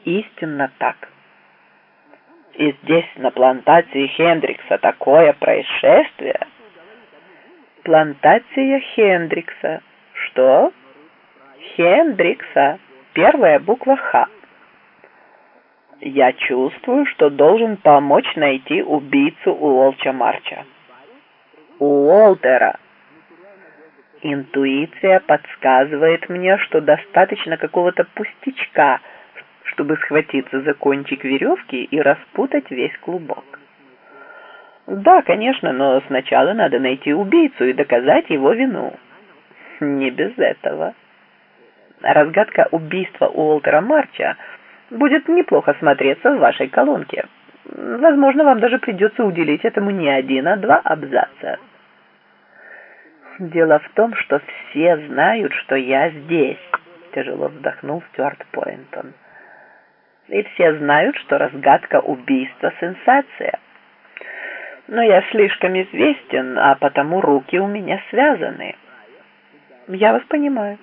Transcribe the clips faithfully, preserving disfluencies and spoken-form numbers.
Истинно так. И здесь, на плантации Хендрикса, такое происшествие. Плантация Хендрикса. Что? Хендрикса. Первая буква Х. Я чувствую, что должен помочь найти убийцу Уолча Марча. Уолтера. Интуиция подсказывает мне, что достаточно какого-то пустячка, чтобы схватиться за кончик веревки и распутать весь клубок. Да, конечно, но сначала надо найти убийцу и доказать его вину. Не без этого. Разгадка убийства Уолтера Марча будет неплохо смотреться в вашей колонке. Возможно, вам даже придется уделить этому не один, а два абзаца. Дело в том, что все знают, что я здесь, тяжело вздохнул Стюарт Пойнтон. И все знают, что разгадка убийства — сенсация. Но я слишком известен, а потому руки у меня связаны. Я вас понимаю.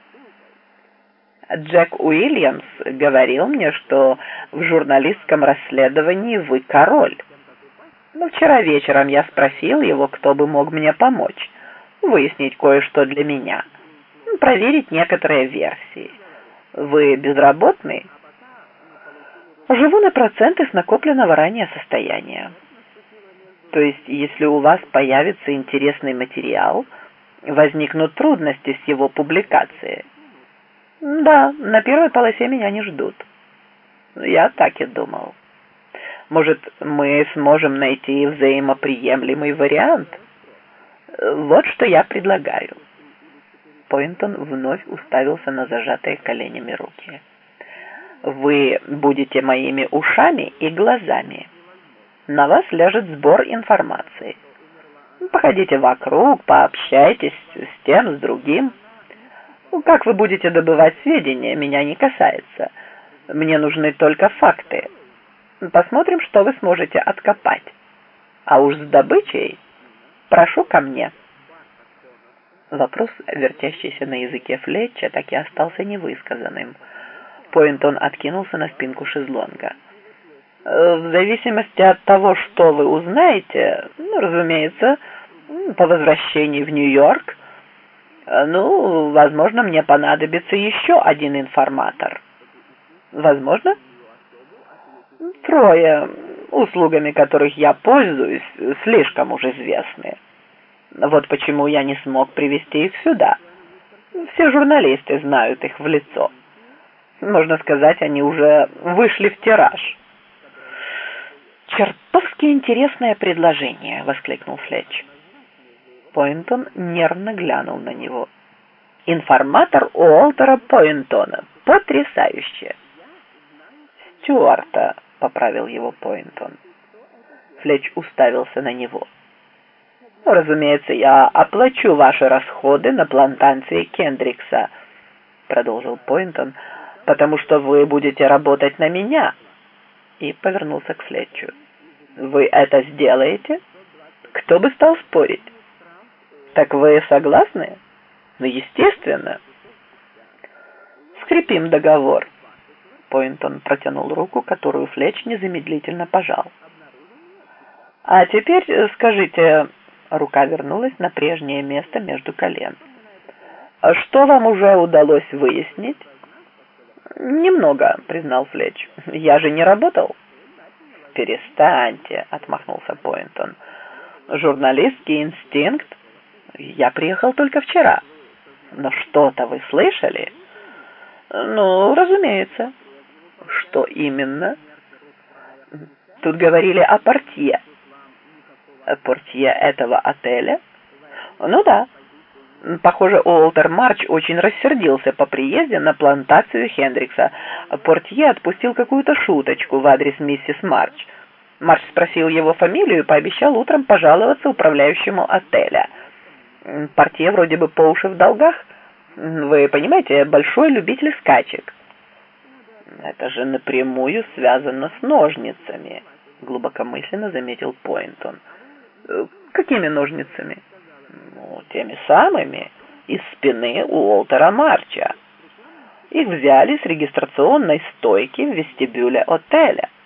Джек Уильямс говорил мне, что в журналистском расследовании вы король. Но вчера вечером я спросил его, кто бы мог мне помочь, выяснить кое-что для меня, проверить некоторые версии. Вы безработный? Живу на проценты с накопленного ранее состояния. То есть, если у вас появится интересный материал, возникнут трудности с его публикацией. Да, на первой полосе меня не ждут. Я так и думал. Может, мы сможем найти взаимоприемлемый вариант? Вот что я предлагаю. Пойнтон вновь уставился на зажатые коленями руки. Вы будете моими ушами и глазами. На вас ляжет сбор информации. Походите вокруг, пообщайтесь с тем, с другим. Как вы будете добывать сведения, меня не касается. Мне нужны только факты. Посмотрим, что вы сможете откопать. А уж с добычей прошу ко мне. Вопрос, вертящийся на языке Флетча, так и остался невысказанным. Пойнтон откинулся на спинку шезлонга. В зависимости от того, что вы узнаете, ну, разумеется, по возвращении в Нью-Йорк, ну, возможно, мне понадобится еще один информатор. Возможно? Трое, услугами которых я пользуюсь, слишком уж известны. Вот почему я не смог привести их сюда. Все журналисты знают их в лицо. Можно сказать, они уже вышли в тираж. «Чертовски интересное предложение!» — воскликнул Флетч. Пойнтон нервно глянул на него. «Информатор Уолтера Пойнтона. Потрясающе!» «Стюарта», — поправил его Пойнтон. Флетч уставился на него. «Разумеется, я оплачу ваши расходы на плантации Кендрикса», — продолжил Пойнтон, «потому что вы будете работать на меня». И повернулся к Флетчу. «Вы это сделаете? Кто бы стал спорить? Так вы согласны? Ну, естественно». «Скрепим договор». Пойнтон протянул руку, которую Флетч незамедлительно пожал. «А теперь скажите...» Рука вернулась на прежнее место между колен. «Что вам уже удалось выяснить?» «Немного», — признал Флетч. «Я же не работал». «Перестаньте», — отмахнулся Пойнтон. «Журналистский инстинкт? Я приехал только вчера. Но что-то вы слышали?» «Ну, разумеется». «Что именно?» «Тут говорили о портье». «Портье этого отеля?» «Ну да. Похоже, Уолтер Марч очень рассердился по приезде на плантацию Хендрикса. Портье отпустил какую-то шуточку в адрес миссис Марч. Марч спросил его фамилию и пообещал утром пожаловаться управляющему отеля. Портье вроде бы по уши в долгах. Вы понимаете, большой любитель скачек». «Это же напрямую связано с ножницами», — глубокомысленно заметил Пойнтон. «Какими ножницами?» «Ну, теми самыми, из спины Уолтера Марча». Их взяли с регистрационной стойки в вестибюле отеля.